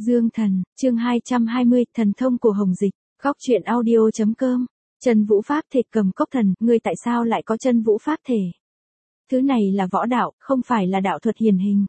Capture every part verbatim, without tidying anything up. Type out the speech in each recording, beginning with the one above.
Dương Thần, chương hai trăm hai mươi, thần thông của Hồng Dịch, góc truyện audio chấm com. Chân vũ pháp thể cầm cốc thần, ngươi tại sao lại có chân vũ pháp thể? Thứ này là võ đạo, không phải là đạo thuật hiển hình.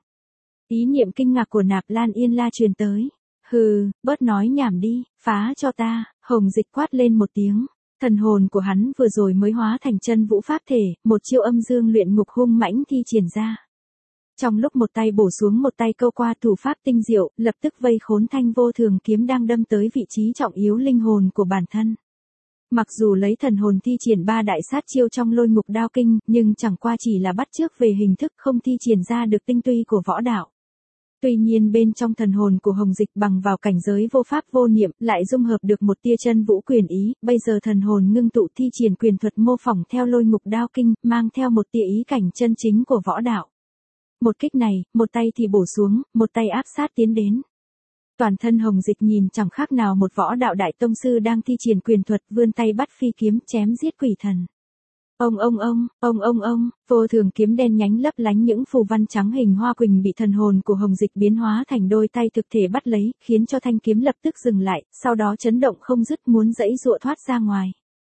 Ý niệm kinh ngạc của Nạp Lan Yên La truyền tới. Hừ, bớt nói nhảm đi, phá cho ta, Hồng Dịch quát lên một tiếng. Thần hồn của hắn vừa rồi mới hóa thành chân vũ pháp thể, một chiêu âm dương luyện ngục hung mãnh thi triển ra. Trong lúc một tay bổ xuống một tay câu qua thủ pháp tinh diệu, lập tức vây khốn thanh vô thường kiếm đang đâm tới vị trí trọng yếu linh hồn của bản thân. Mặc dù lấy thần hồn thi triển ba đại sát chiêu trong lôi ngục đao kinh, nhưng chẳng qua chỉ là bắt chước về hình thức, không thi triển ra được tinh túy của võ đạo. Tuy nhiên bên trong thần hồn của Hồng Dịch bằng vào cảnh giới vô pháp vô niệm, lại dung hợp được một tia chân vũ quyền ý, bây giờ thần hồn ngưng tụ thi triển quyền thuật mô phỏng theo lôi ngục đao kinh, mang theo một tia ý cảnh chân chính của võ đạo. Một kích này, một tay thì bổ xuống, một tay áp sát tiến đến. Toàn thân Hồng Dịch nhìn chẳng khác nào một võ đạo đại tông sư đang thi triển quyền thuật, vươn tay bắt phi kiếm chém giết quỷ thần. Ông ông ông, ông ông ông, vô thường kiếm đen nhánh lấp lánh những phù văn trắng hình hoa quỳnh bị thần hồn của Hồng Dịch biến hóa thành đôi tay thực thể bắt lấy, khiến cho thanh kiếm lập tức dừng lại, sau đó chấn động không dứt muốn giãy giụa thoát ra ngoài.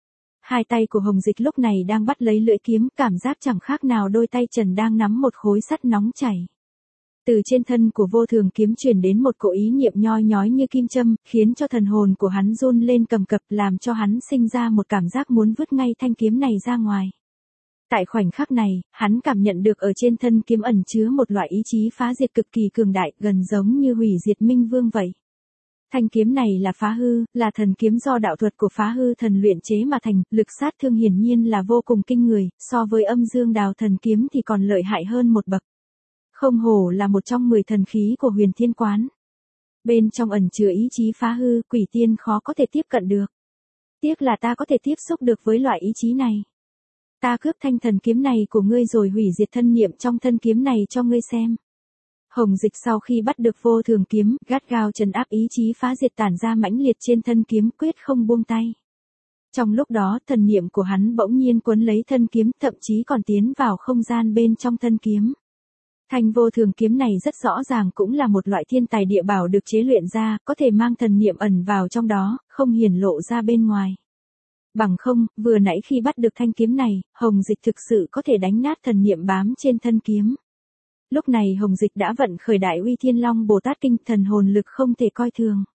Hai tay của Hồng Dịch lúc này đang bắt lấy lưỡi kiếm, cảm giác chẳng khác nào đôi tay trần đang nắm một khối sắt nóng chảy. Từ trên thân của vô thường kiếm truyền đến một cỗ ý niệm nhoi nhói như kim châm, khiến cho thần hồn của hắn run lên cầm cập, làm cho hắn sinh ra một cảm giác muốn vứt ngay thanh kiếm này ra ngoài. Tại khoảnh khắc này, hắn cảm nhận được ở trên thân kiếm ẩn chứa một loại ý chí phá diệt cực kỳ cường đại, gần giống như hủy diệt minh vương vậy. Thanh kiếm này là phá hư, là thần kiếm do đạo thuật của phá hư thần luyện chế mà thành, lực sát thương hiển nhiên là vô cùng kinh người, so với âm dương đào thần kiếm thì còn lợi hại hơn một bậc. Không hổ là một trong mười thần khí của Huyền Thiên Quán. Bên trong ẩn chứa ý chí phá hư, quỷ tiên khó có thể tiếp cận được. Tiếc là ta có thể tiếp xúc được với loại ý chí này. Ta cướp thanh thần kiếm này của ngươi rồi hủy diệt thân niệm trong thân kiếm này cho ngươi xem. Hồng Dịch sau khi bắt được vô thường kiếm, gắt gao trấn áp ý chí phá diệt tản ra mãnh liệt trên thân kiếm, quyết không buông tay. Trong lúc đó, thần niệm của hắn bỗng nhiên quấn lấy thân kiếm, thậm chí còn tiến vào không gian bên trong thân kiếm. Thanh vô thường kiếm này rất rõ ràng cũng là một loại thiên tài địa bảo được chế luyện ra, có thể mang thần niệm ẩn vào trong đó, không hiển lộ ra bên ngoài. Bằng không, vừa nãy khi bắt được thanh kiếm này, Hồng Dịch thực sự có thể đánh nát thần niệm bám trên thân kiếm. Lúc này Hồng Dịch đã vận khởi Đại Uy Thiên Long Bồ Tát Kinh, thần hồn lực không thể coi thường.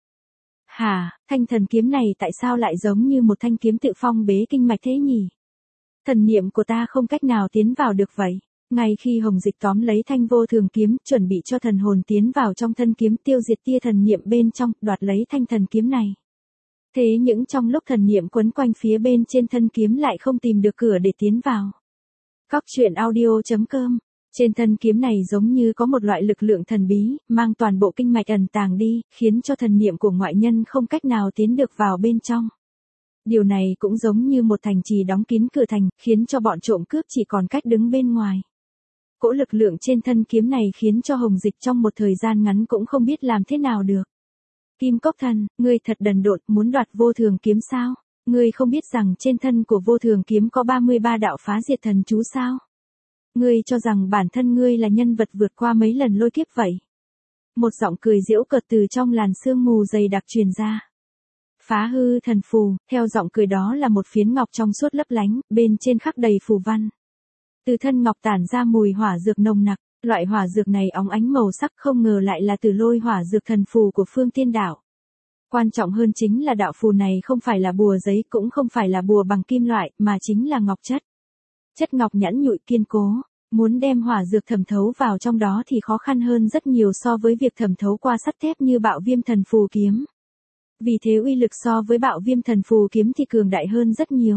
Hả, thanh thần kiếm này tại sao lại giống như một thanh kiếm tự phong bế kinh mạch thế nhỉ? Thần niệm của ta không cách nào tiến vào được vậy. Ngay khi Hồng Dịch tóm lấy thanh vô thường kiếm, chuẩn bị cho thần hồn tiến vào trong thân kiếm tiêu diệt tia thần niệm bên trong, đoạt lấy thanh thần kiếm này. Thế nhưng trong lúc thần niệm quấn quanh phía bên trên thân kiếm lại không tìm được cửa để tiến vào. Góc truyện audio chấm com. Trên thân kiếm này giống như có một loại lực lượng thần bí, mang toàn bộ kinh mạch ẩn tàng đi, khiến cho thần niệm của ngoại nhân không cách nào tiến được vào bên trong. Điều này cũng giống như một thành trì đóng kín cửa thành, khiến cho bọn trộm cướp chỉ còn cách đứng bên ngoài. Cỗ lực lượng trên thân kiếm này khiến cho Hồng Dịch trong một thời gian ngắn cũng không biết làm thế nào được. Kim Cốc Thần, ngươi thật đần độn, muốn đoạt vô thường kiếm sao? Ngươi không biết rằng trên thân của vô thường kiếm có ba mươi ba đạo phá diệt thần chú sao? Ngươi cho rằng bản thân ngươi là nhân vật vượt qua mấy lần lôi kiếp vậy? Một giọng cười giễu cợt từ trong làn sương mù dày đặc truyền ra. Phá hư thần phù, theo giọng cười đó là một phiến ngọc trong suốt lấp lánh, bên trên khắc đầy phù văn. Từ thân ngọc tản ra mùi hỏa dược nồng nặc, loại hỏa dược này óng ánh màu sắc, không ngờ lại là từ lôi hỏa dược thần phù của Phương Tiên Đạo. Quan trọng hơn chính là đạo phù này không phải là bùa giấy, cũng không phải là bùa bằng kim loại, mà chính là ngọc chất. Chất ngọc nhẵn nhụi kiên cố, muốn đem hỏa dược thẩm thấu vào trong đó thì khó khăn hơn rất nhiều so với việc thẩm thấu qua sắt thép như Bạo Viêm Thần Phù kiếm. Vì thế uy lực so với Bạo Viêm Thần Phù kiếm thì cường đại hơn rất nhiều.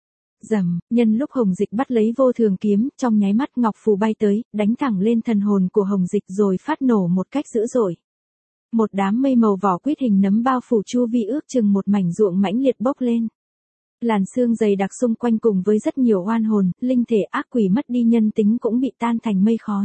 Rầm, nhân lúc Hồng Dịch bắt lấy vô thường kiếm, trong nháy mắt ngọc phù bay tới, đánh thẳng lên thần hồn của Hồng Dịch rồi phát nổ một cách dữ dội. Một đám mây màu vỏ quýt hình nấm bao phủ chu vi ước chừng một mảnh ruộng mãnh liệt bốc lên. Làn sương dày đặc xung quanh cùng với rất nhiều oan hồn, linh thể ác quỷ mất đi nhân tính cũng bị tan thành mây khói.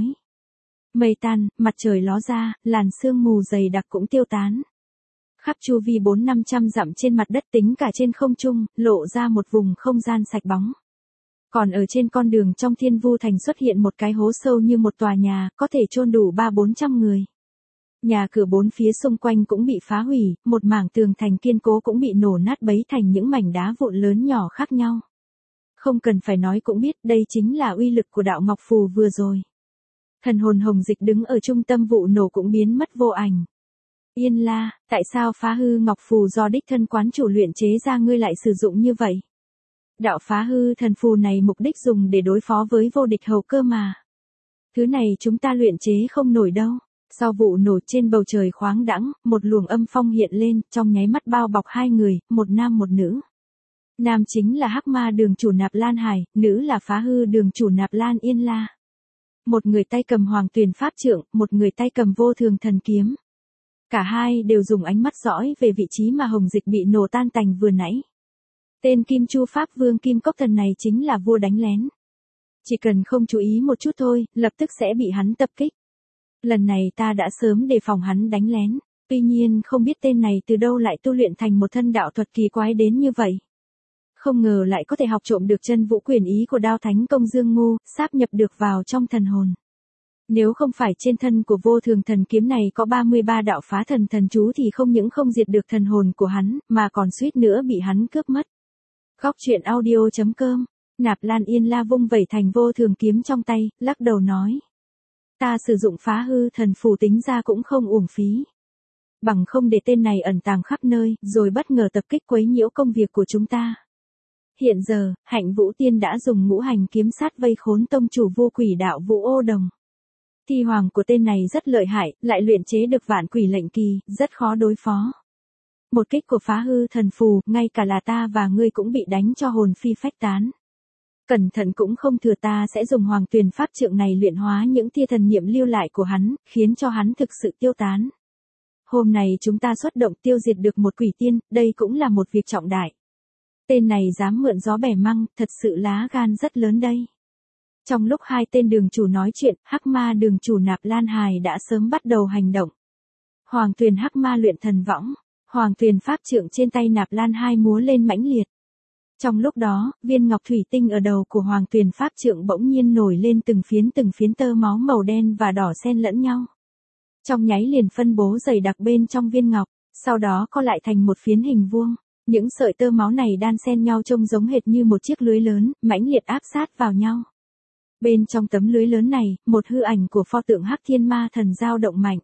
Mây tan, mặt trời ló ra, làn sương mù dày đặc cũng tiêu tán. Khắp chu vi bốn năm trăm dặm trên mặt đất tính cả trên không trung, lộ ra một vùng không gian sạch bóng. Còn ở trên con đường trong Thiên Vu Thành xuất hiện một cái hố sâu như một tòa nhà, có thể chôn đủ ba bốn trăm người. Nhà cửa bốn phía xung quanh cũng bị phá hủy, một mảng tường thành kiên cố cũng bị nổ nát bấy thành những mảnh đá vụn lớn nhỏ khác nhau. Không cần phải nói cũng biết đây chính là uy lực của đạo Ngọc Phù vừa rồi. Thần hồn Hồng Dịch đứng ở trung tâm vụ nổ cũng biến mất vô ảnh. Yên La, tại sao phá hư Ngọc Phù do đích thân quán chủ luyện chế ra ngươi lại sử dụng như vậy? Đạo phá hư thần phù này mục đích dùng để đối phó với vô địch hầu cơ mà. Thứ này chúng ta luyện chế không nổi đâu. Sau vụ nổ trên bầu trời khoáng đãng, một luồng âm phong hiện lên, trong nháy mắt bao bọc hai người, một nam một nữ. Nam chính là Hắc Ma Đường chủ Nạp Lan Hải, nữ là phá hư đường chủ Nạp Lan Yên La. Một người tay cầm Hoàng Tuyền Pháp Trượng, một người tay cầm Vô Thường Thần Kiếm. Cả hai đều dùng ánh mắt dõi về vị trí mà Hồng Dịch bị nổ tan tành vừa nãy. Tên Kim Chu Pháp Vương Kim Cốc Thần này chính là vua đánh lén. Chỉ cần không chú ý một chút thôi, lập tức sẽ bị hắn tập kích. Lần này ta đã sớm đề phòng hắn đánh lén, tuy nhiên không biết tên này từ đâu lại tu luyện thành một thân đạo thuật kỳ quái đến như vậy. Không ngờ lại có thể học trộm được chân vũ quyền ý của Đao Thánh Công Dương Ngu, sáp nhập được vào trong thần hồn. Nếu không phải trên thân của Vô Thường Thần Kiếm này có ba mươi ba đạo phá thần thần chú thì không những không diệt được thần hồn của hắn, mà còn suýt nữa bị hắn cướp mất. Góc truyện audio chấm com, Nạp Lan Yên La vung vẩy thành Vô Thường Kiếm trong tay, lắc đầu nói. Ta sử dụng phá hư thần phù tính ra cũng không uổng phí. Bằng không để tên này ẩn tàng khắp nơi, rồi bất ngờ tập kích quấy nhiễu công việc của chúng ta. Hiện giờ, Hạnh Vũ Tiên đã dùng ngũ hành kiếm sát vây khốn tông chủ vô quỷ đạo Vũ Ô Đồng. Thi hoàng của tên này rất lợi hại, lại luyện chế được vạn quỷ lệnh kỳ, rất khó đối phó. Một kích của phá hư thần phù, ngay cả là ta và ngươi cũng bị đánh cho hồn phi phách tán. Cẩn thận cũng không thừa ta sẽ dùng Hoàng Tuyền Pháp Trượng này luyện hóa những tia thần niệm lưu lại của hắn, khiến cho hắn thực sự tiêu tán. Hôm nay chúng ta xuất động tiêu diệt được một quỷ tiên, đây cũng là một việc trọng đại. Tên này dám mượn gió bẻ măng, thật sự lá gan rất lớn đây. Trong lúc hai tên đường chủ nói chuyện, Hắc Ma đường chủ Nạp Lan Hải đã sớm bắt đầu hành động. Hoàng Tuyền Hắc Ma luyện thần võng, Hoàng Tuyền Pháp Trượng trên tay Nạp Lan Hải múa lên mãnh liệt. Trong lúc đó, viên ngọc thủy tinh ở đầu của Hoàng Tuyền Pháp Trượng bỗng nhiên nổi lên từng phiến từng phiến tơ máu màu đen và đỏ xen lẫn nhau. Trong nháy liền phân bố dày đặc bên trong viên ngọc, sau đó co lại thành một phiến hình vuông. Những sợi tơ máu này đan xen nhau trông giống hệt như một chiếc lưới lớn, mãnh liệt áp sát vào nhau. Bên trong tấm lưới lớn này, một hư ảnh của pho tượng Hắc Thiên Ma Thần dao động mạnh.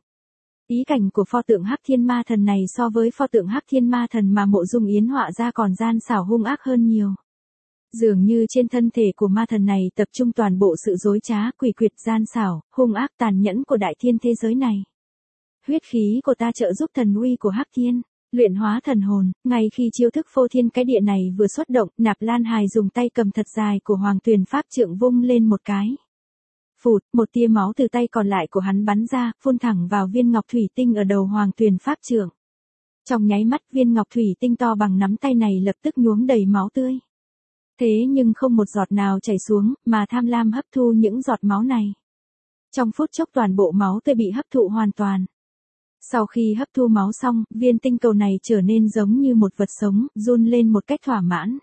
Ý cảnh của pho tượng Hắc Thiên Ma Thần này so với pho tượng Hắc Thiên Ma Thần mà Mộ Dung Yến họa ra còn gian xảo hung ác hơn nhiều. Dường như trên thân thể của ma thần này tập trung toàn bộ sự dối trá, quỷ quyệt, gian xảo, hung ác tàn nhẫn của đại thiên thế giới này. Huyết khí của ta trợ giúp thần uy của Hắc Thiên, luyện hóa thần hồn. Ngay khi chiêu thức phô thiên cái địa này vừa xuất động, Nạp Lan Hải dùng tay cầm thật dài của Hoàng Tuyền Pháp Trượng vung lên một cái. Phụt, một tia máu từ tay còn lại của hắn bắn ra, phun thẳng vào viên ngọc thủy tinh ở đầu Hoàng Tuyền Pháp Trượng. Trong nháy mắt, viên ngọc thủy tinh to bằng nắm tay này lập tức nhuốm đầy máu tươi. Thế nhưng không một giọt nào chảy xuống, mà tham lam hấp thu những giọt máu này. Trong phút chốc toàn bộ máu tươi bị hấp thụ hoàn toàn. Sau khi hấp thu máu xong, viên tinh cầu này trở nên giống như một vật sống, run lên một cách thỏa mãn.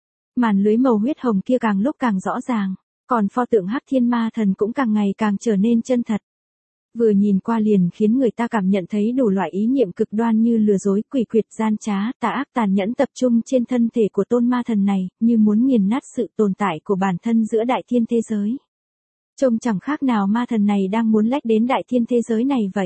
Màn lưới màu huyết hồng kia càng lúc càng rõ ràng, còn pho tượng Hắc Thiên Ma Thần cũng càng ngày càng trở nên chân thật. Vừa nhìn qua liền khiến người ta cảm nhận thấy đủ loại ý niệm cực đoan như lừa dối, quỷ quyệt, gian trá, tà ác, tàn nhẫn tập trung trên thân thể của tôn ma thần này, như muốn nghiền nát sự tồn tại của bản thân giữa đại thiên thế giới. Trông chẳng khác nào ma thần này đang muốn lách đến đại thiên thế giới này vậy.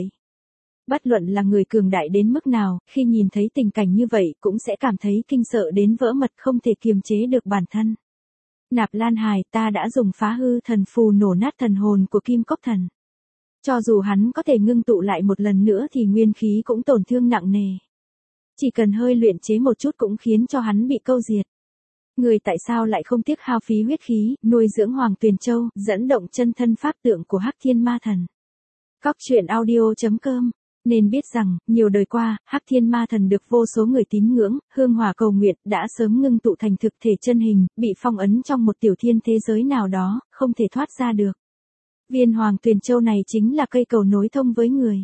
Bất luận là người cường đại đến mức nào, khi nhìn thấy tình cảnh như vậy cũng sẽ cảm thấy kinh sợ đến vỡ mật, không thể kiềm chế được bản thân. Nạp Lan Hải, ta đã dùng phá hư thần phù nổ nát thần hồn của Kim Cốc Thần. Cho dù hắn có thể ngưng tụ lại một lần nữa thì nguyên khí cũng tổn thương nặng nề. Chỉ cần hơi luyện chế một chút cũng khiến cho hắn bị câu diệt. Người tại sao lại không tiếc hao phí huyết khí, nuôi dưỡng Hoàng Tuyền Châu, dẫn động chân thân pháp tượng của Hắc Thiên Ma Thần. Góc truyện audio chấm com. Nên biết rằng, nhiều đời qua, Hắc Thiên Ma Thần được vô số người tín ngưỡng, hương hỏa cầu nguyện, đã sớm ngưng tụ thành thực thể chân hình, bị phong ấn trong một tiểu thiên thế giới nào đó, không thể thoát ra được. Viên Hoàng Tuyền Châu này chính là cây cầu nối thông với người.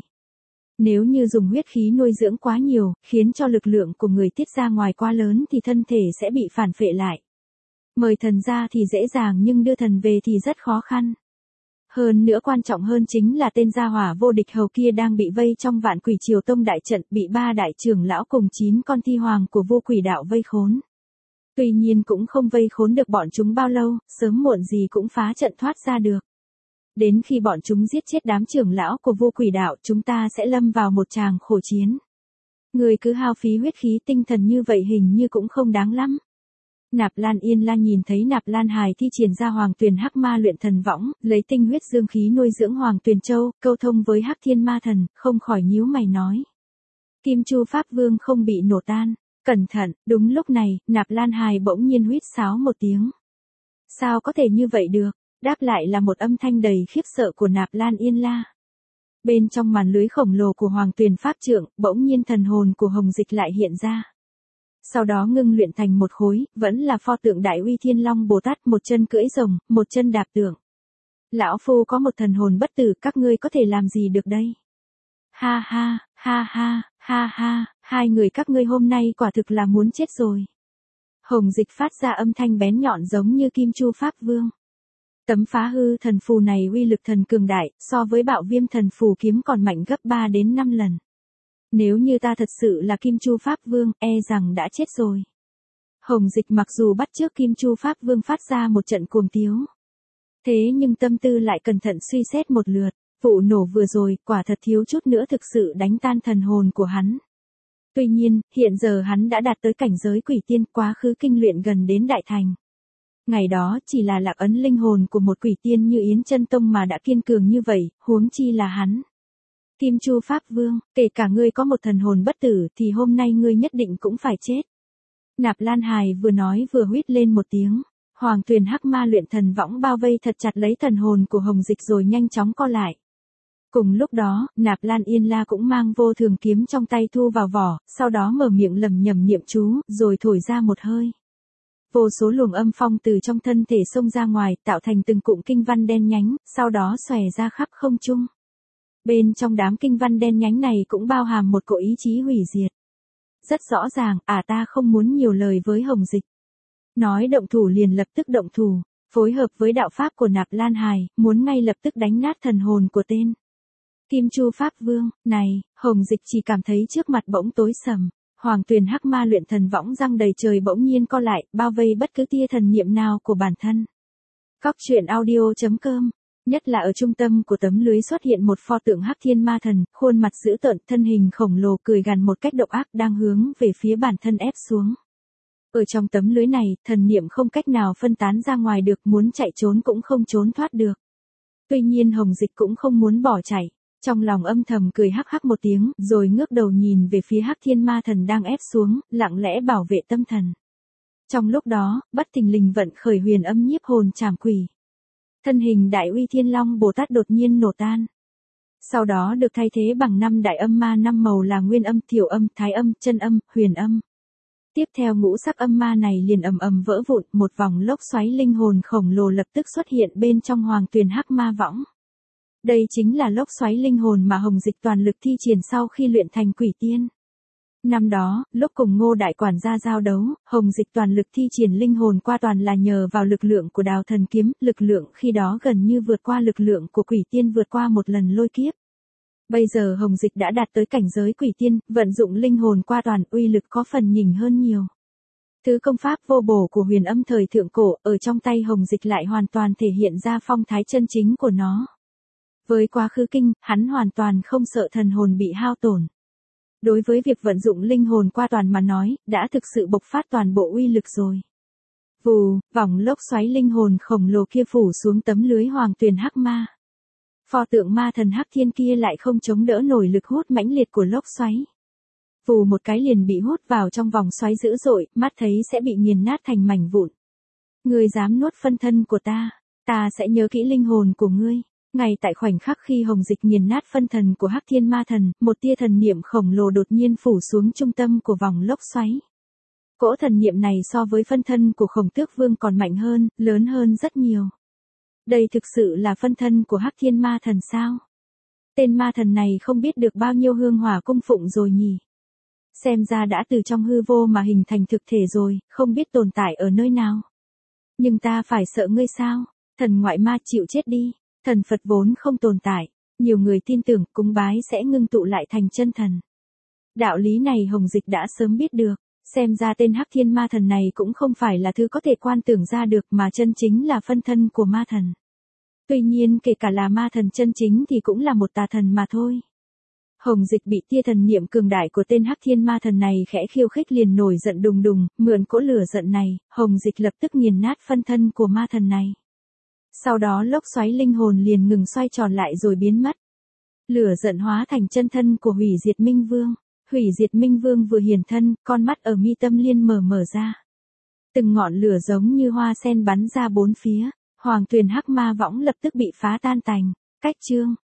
Nếu như dùng huyết khí nuôi dưỡng quá nhiều, khiến cho lực lượng của người tiết ra ngoài quá lớn thì thân thể sẽ bị phản phệ lại. Mời thần ra thì dễ dàng nhưng đưa thần về thì rất khó khăn. Hơn nữa quan trọng hơn chính là tên gia hỏa vô địch hầu kia đang bị vây trong vạn quỷ triều tông đại trận, bị ba đại trưởng lão cùng chín con thi hoàng của vô quỷ đạo vây khốn. Tuy nhiên cũng không vây khốn được bọn chúng bao lâu, sớm muộn gì cũng phá trận thoát ra được. Đến khi bọn chúng giết chết đám trưởng lão của vô quỷ đạo, chúng ta sẽ lâm vào một tràng khổ chiến. Người cứ hao phí huyết khí tinh thần như vậy hình như cũng không đáng lắm. Nạp Lan Yên La nhìn thấy Nạp Lan Hài thi triển ra Hoàng Tuyền Hắc Ma luyện thần võng, lấy tinh huyết dương khí nuôi dưỡng Hoàng Tuyền Châu, câu thông với Hắc Thiên Ma Thần, không khỏi nhíu mày nói. Kim Chu Pháp Vương không bị nổ tan. Cẩn thận, đúng lúc này, Nạp Lan Hài bỗng nhiên huýt sáo một tiếng. Sao có thể như vậy được? Đáp lại là một âm thanh đầy khiếp sợ của Nạp Lan Yên La. Bên trong màn lưới khổng lồ của Hoàng Tuyền Pháp Trượng, bỗng nhiên thần hồn của Hồng Dịch lại hiện ra. Sau đó ngưng luyện thành một khối, vẫn là pho tượng Đại Uy Thiên Long Bồ Tát, một chân cưỡi rồng, một chân đạp tượng. Lão phu có một thần hồn bất tử, các ngươi có thể làm gì được đây? Ha ha, ha ha, ha ha, hai người các ngươi hôm nay quả thực là muốn chết rồi. Hồng Dịch phát ra âm thanh bén nhọn giống như Kim Chu Pháp Vương. Tấm phá hư thần phù này uy lực thần cường đại, so với bạo viêm thần phù kiếm còn mạnh gấp ba đến năm lần. Nếu như ta thật sự là Kim Chu Pháp Vương, e rằng đã chết rồi. Hồng Dịch mặc dù bắt chước Kim Chu Pháp Vương phát ra một trận cuồng tiếu. Thế nhưng tâm tư lại cẩn thận suy xét một lượt, vụ nổ vừa rồi quả thật thiếu chút nữa thực sự đánh tan thần hồn của hắn. Tuy nhiên, hiện giờ hắn đã đạt tới cảnh giới quỷ tiên, quá khứ kinh luyện gần đến đại thành. Ngày đó chỉ là lạc ấn linh hồn của một quỷ tiên như Yến Chân Tông mà đã kiên cường như vậy, huống chi là hắn. Kim Chu Pháp Vương, kể cả ngươi có một thần hồn bất tử thì hôm nay ngươi nhất định cũng phải chết. Nạp Lan Hài vừa nói vừa huýt lên một tiếng. Hoàng Tuyền Hắc Ma luyện thần võng bao vây thật chặt lấy thần hồn của Hồng Dịch rồi nhanh chóng co lại. Cùng lúc đó, Nạp Lan Yên La cũng mang vô thường kiếm trong tay thu vào vỏ, sau đó mở miệng lẩm nhẩm niệm chú, rồi thổi ra một hơi. Vô số luồng âm phong từ trong thân thể xông ra ngoài, tạo thành từng cụm kinh văn đen nhánh, sau đó xòe ra khắp không trung. Bên trong đám kinh văn đen nhánh này cũng bao hàm một cỗ ý chí hủy diệt. Rất rõ ràng, à ta không muốn nhiều lời với Hồng Dịch. Nói động thủ liền lập tức động thủ, phối hợp với đạo pháp của Nạp Lan Hài, muốn ngay lập tức đánh nát thần hồn của tên Kim Chu Pháp Vương. Này, Hồng Dịch chỉ cảm thấy trước mặt bỗng tối sầm. Hoàng Tuyền Hắc Ma luyện thần võng răng đầy trời bỗng nhiên co lại, bao vây bất cứ tia thần niệm nào của bản thân. Cóc truyện audio chấm com. Nhất là ở trung tâm của tấm lưới xuất hiện một pho tượng Hắc Thiên Ma Thần, khuôn mặt dữ tợn, thân hình khổng lồ cười gằn một cách độc ác đang hướng về phía bản thân ép xuống. Ở trong tấm lưới này, thần niệm không cách nào phân tán ra ngoài được, muốn chạy trốn cũng không trốn thoát được. Tuy nhiên Hồng Dịch cũng không muốn bỏ chạy. Trong lòng âm thầm cười hắc hắc một tiếng, rồi ngước đầu nhìn về phía Hắc Thiên Ma Thần đang ép xuống, lặng lẽ bảo vệ tâm thần. Trong lúc đó, bất thình lình vận khởi huyền âm nhiếp hồn trảm quỷ. Thân hình Đại Uy Thiên Long Bồ Tát đột nhiên nổ tan. Sau đó được thay thế bằng năm đại âm ma năm màu là nguyên âm, thiểu âm, thái âm, chân âm, huyền âm. Tiếp theo ngũ sắc âm ma này liền ầm ầm vỡ vụn, một vòng lốc xoáy linh hồn khổng lồ lập tức xuất hiện bên trong Hoàng Tuyền Hắc Ma võng. Đây chính là lốc xoáy linh hồn mà Hồng Dịch toàn lực thi triển sau khi luyện thành quỷ tiên. Năm đó, lúc cùng Ngô Đại Quản gia giao đấu, Hồng Dịch toàn lực thi triển linh hồn qua toàn là nhờ vào lực lượng của Đào Thần Kiếm, lực lượng khi đó gần như vượt qua lực lượng của quỷ tiên vượt qua một lần lôi kiếp. Bây giờ Hồng Dịch đã đạt tới cảnh giới quỷ tiên, vận dụng linh hồn qua toàn, uy lực có phần nhỉnh hơn nhiều. Thứ công pháp vô bổ của huyền âm thời thượng cổ, ở trong tay Hồng Dịch lại hoàn toàn thể hiện ra phong thái chân chính của nó. Với quá khứ kinh, hắn hoàn toàn không sợ thần hồn bị hao tổn. Đối với việc vận dụng linh hồn qua toàn mà nói, đã thực sự bộc phát toàn bộ uy lực rồi. Vù, vòng lốc xoáy linh hồn khổng lồ kia phủ xuống tấm lưới Hoàng Tuyền Hắc Ma. Pho tượng ma thần Hắc Thiên kia lại không chống đỡ nổi lực hút mãnh liệt của lốc xoáy. Vù một cái liền bị hút vào trong vòng xoáy dữ dội, mắt thấy sẽ bị nghiền nát thành mảnh vụn. Ngươi dám nuốt phân thân của ta, ta sẽ nhớ kỹ linh hồn của ngươi. Ngay tại khoảnh khắc khi Hồng Dịch nghiền nát phân thần của Hắc Thiên Ma Thần, một tia thần niệm khổng lồ đột nhiên phủ xuống trung tâm của vòng lốc xoáy. Cỗ thần niệm này so với phân thân của Khổng Tước Vương còn mạnh hơn, lớn hơn rất nhiều. Đây thực sự là phân thân của Hắc Thiên Ma Thần sao? Tên ma thần này không biết được bao nhiêu hương hỏa cung phụng rồi nhỉ? Xem ra đã từ trong hư vô mà hình thành thực thể rồi, không biết tồn tại ở nơi nào. Nhưng ta phải sợ ngươi sao? Thần ngoại ma chịu chết đi. Thần Phật vốn không tồn tại, nhiều người tin tưởng cúng bái sẽ ngưng tụ lại thành chân thần. Đạo lý này Hồng Dịch đã sớm biết được, xem ra tên Hắc Thiên Ma Thần này cũng không phải là thứ có thể quan tưởng ra được mà chân chính là phân thân của ma thần. Tuy nhiên kể cả là ma thần chân chính thì cũng là một tà thần mà thôi. Hồng Dịch bị tia thần niệm cường đại của tên Hắc Thiên Ma Thần này khẽ khiêu khích liền nổi giận đùng đùng, mượn cỗ lửa giận này, Hồng Dịch lập tức nghiền nát phân thân của ma thần này. Sau đó lốc xoáy linh hồn liền ngừng xoay tròn lại rồi biến mất. Lửa giận hóa thành chân thân của Hủy Diệt Minh Vương. Hủy Diệt Minh Vương vừa hiển thân, con mắt ở mi tâm liên mở mở ra. Từng ngọn lửa giống như hoa sen bắn ra bốn phía, Hoàng Tuyền Hắc Ma Võng lập tức bị phá tan tành. Cách chương